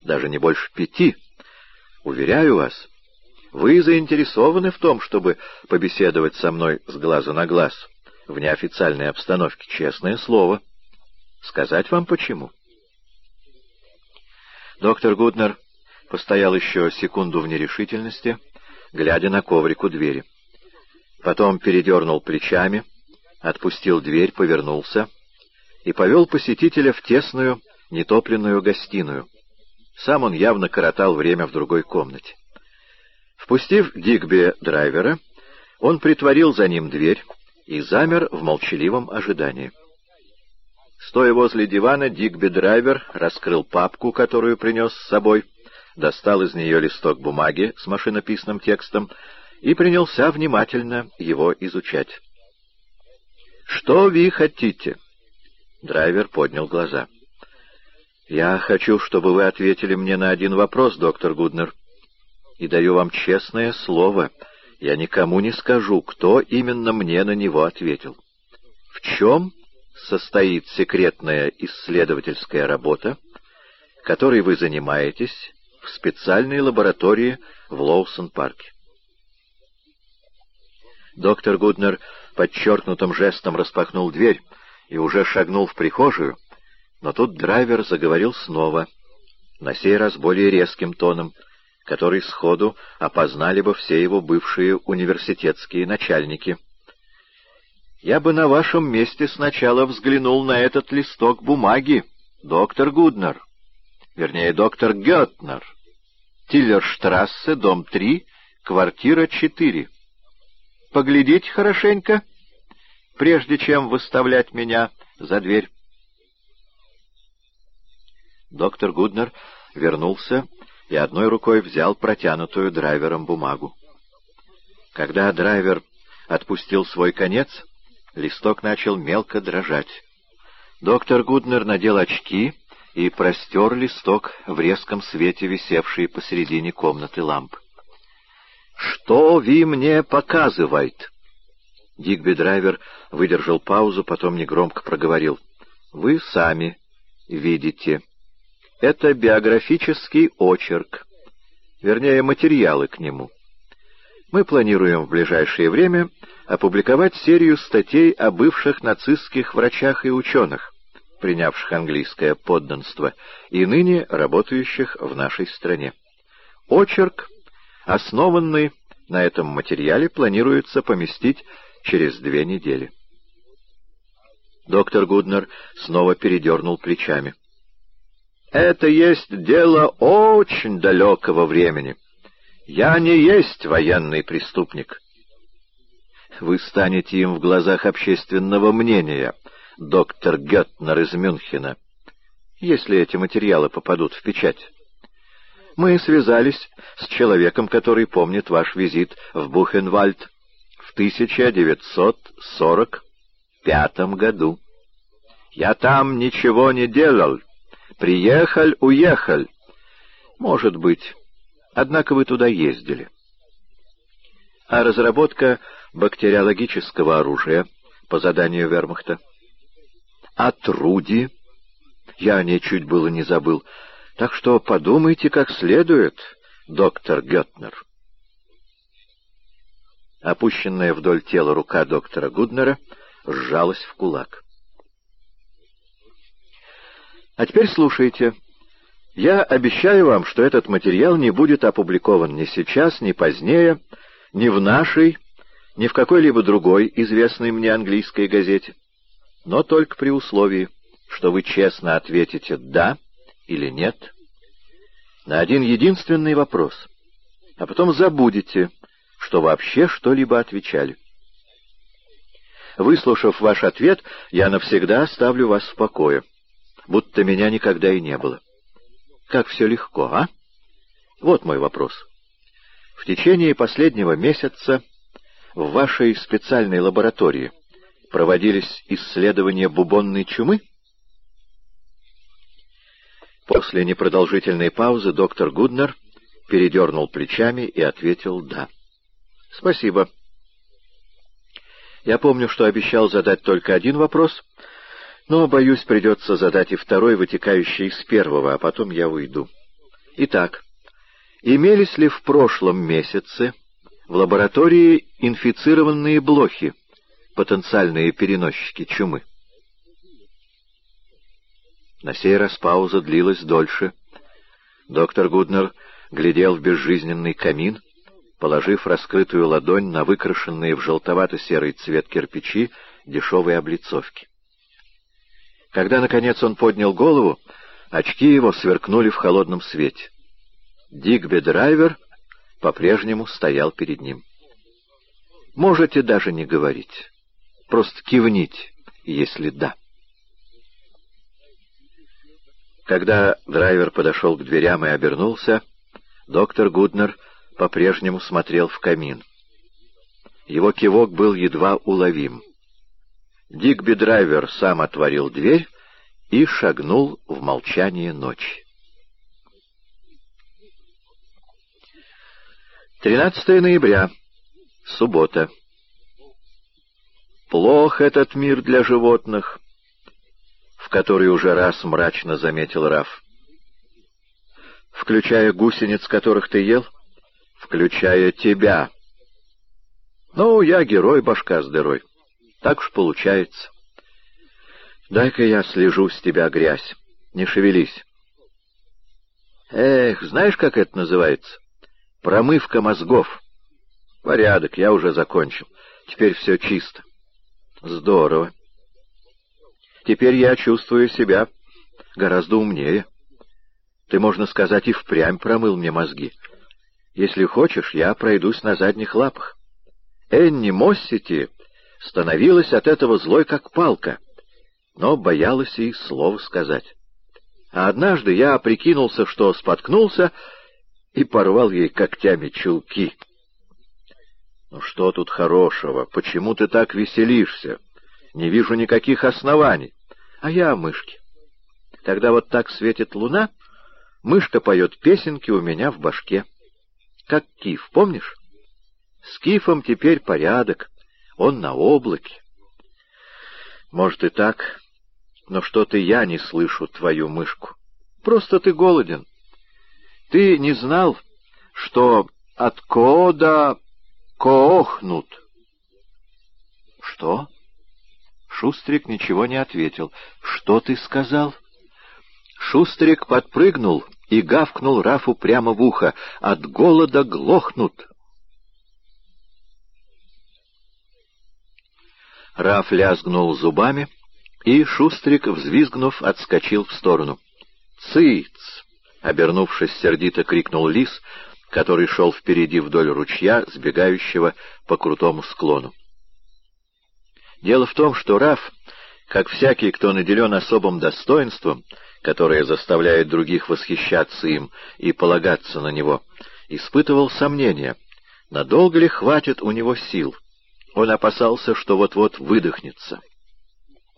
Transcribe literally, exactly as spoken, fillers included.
даже не больше пяти. Уверяю вас, вы заинтересованы в том, чтобы побеседовать со мной с глазу на глаз, в неофициальной обстановке, честное слово. Сказать вам почему?» Доктор Гуднер постоял еще секунду в нерешительности, глядя на коврик у двери. Потом передернул плечами, отпустил дверь, повернулся и повел посетителя в тесную, нетопленную гостиную. Сам он явно коротал время в другой комнате. Впустив Дигби драйвера, он притворил за ним дверь и замер в молчаливом ожидании. Стоя возле дивана, Дигби драйвер раскрыл папку, которую принес с собой, достал из нее листок бумаги с машинописным текстом и принялся внимательно его изучать. «Что вы хотите?» Драйвер поднял глаза. «Я хочу, чтобы вы ответили мне на один вопрос, доктор Гуднер. И даю вам честное слово, я никому не скажу, кто именно мне на него ответил. В чем состоит секретная исследовательская работа, которой вы занимаетесь в специальной лаборатории в Лоусон-парке?» Доктор Гуднер подчеркнутым жестом распахнул дверь и уже шагнул в прихожую, но тут драйвер заговорил снова, на сей раз более резким тоном, который сходу опознали бы все его бывшие университетские начальники. «Я бы на вашем месте сначала взглянул на этот листок бумаги, доктор Гуднер, вернее, доктор Гёттнер, Тиллерштрассе, дом три, квартира четыре. Поглядите хорошенько, прежде чем выставлять меня за дверь». Доктор Гуднер вернулся и одной рукой взял протянутую драйвером бумагу. Когда драйвер отпустил свой конец, листок начал мелко дрожать. Доктор Гуднер надел очки и простер листок в резком свете, висевшей посередине комнаты лампы. «Что вы мне показываете?» Дигби драйвер выдержал паузу, потом негромко проговорил. «Вы сами видите. Это биографический очерк, вернее, материалы к нему. Мы планируем в ближайшее время опубликовать серию статей о бывших нацистских врачах и ученых, принявших английское подданство и ныне работающих в нашей стране. Очерк, основанный на этом материале, планируется поместить через две недели». Доктор Гуднер снова передернул плечами. «Это есть дело очень далекого времени. Я не есть военный преступник». «Вы станете им в глазах общественного мнения, доктор Гёттнер из Мюнхена, если эти материалы попадут в печать. Мы связались с человеком, который помнит ваш визит в Бухенвальд в тысяча девятьсот сорок пятом году. Я там ничего не делал. Приехал, уехал. Может быть. Однако вы туда ездили. А разработка бактериологического оружия по заданию вермахта? А Труди? Я о ней чуть было не забыл. Так что подумайте как следует, доктор Гёттнер». Опущенная вдоль тела рука доктора Гуднера сжалась в кулак. «А теперь слушайте. Я обещаю вам, что этот материал не будет опубликован ни сейчас, ни позднее, ни в нашей, ни в какой-либо другой известной мне английской газете, но только при условии, что вы честно ответите «да» или «нет» на один единственный вопрос, а потом забудете, что вообще что-либо отвечали. Выслушав ваш ответ, я навсегда оставлю вас в покое, будто меня никогда и не было. Как все легко, а? Вот мой вопрос. В течение последнего месяца в вашей специальной лаборатории проводились исследования бубонной чумы? После непродолжительной паузы доктор Гуднер передернул плечами и ответил «да». «Спасибо. Я помню, что обещал задать только один вопрос, но, боюсь, придется задать и второй, вытекающий из первого, а потом я уйду. Итак, имелись ли в прошлом месяце в лаборатории инфицированные блохи, потенциальные переносчики чумы? На сей раз пауза длилась дольше. Доктор Гуднер глядел в безжизненный камин, положив раскрытую ладонь на выкрашенные в желтовато-серый цвет кирпичи дешевой облицовки. Когда, наконец, он поднял голову, очки его сверкнули в холодном свете. Дигби Драйвер по-прежнему стоял перед ним. «Можете даже не говорить. Просто кивните, если да». Когда Драйвер подошел к дверям и обернулся, доктор Гуднер по-прежнему смотрел в камин. Его кивок был едва уловим. Дигби Драйвер сам отворил дверь и шагнул в молчание ночи. тринадцатое ноября. Суббота. Плох этот мир для животных, в который уже раз мрачно заметил Раф. Включая гусениц, которых ты ел? Включая тебя. Ну, я герой, башка с дырой. Так уж получается. Дай-ка я слежу с тебя, грязь. Не шевелись. Эх, знаешь, как это называется? Промывка мозгов. Порядок, я уже закончил. Теперь все чисто. Здорово. Теперь я чувствую себя гораздо умнее. Ты, можно сказать, и впрямь промыл мне мозги. Если хочешь, я пройдусь на задних лапах. Энни Моссити становилась от этого злой, как палка, но боялась и слова сказать. А однажды я прикинулся, что споткнулся, и порвал ей когтями чулки. Ну что тут хорошего? Почему ты так веселишься? Не вижу никаких оснований. А я о мышке. Когда вот так светит луна, мышка поет песенки у меня в башке. Как Киф, помнишь? С Кифом теперь порядок, он на облаке. Может и так, но что-то я не слышу твою мышку. Просто ты голоден. Ты не знал, что от кода коохнут? Что? Шустрик ничего не ответил. Что ты сказал? Шустрик подпрыгнул и гавкнул Рафу прямо в ухо. От голода глохнут. Раф лязгнул зубами, и Шустрик, взвизгнув, отскочил в сторону. «Цыц!» — обернувшись, сердито крикнул лис, который шел впереди вдоль ручья, сбегающего по крутому склону. Дело в том, что Раф, как всякий, кто наделен особым достоинством, которое заставляет других восхищаться им и полагаться на него, испытывал сомнения, надолго ли хватит у него сил. Он опасался, что вот-вот выдохнется.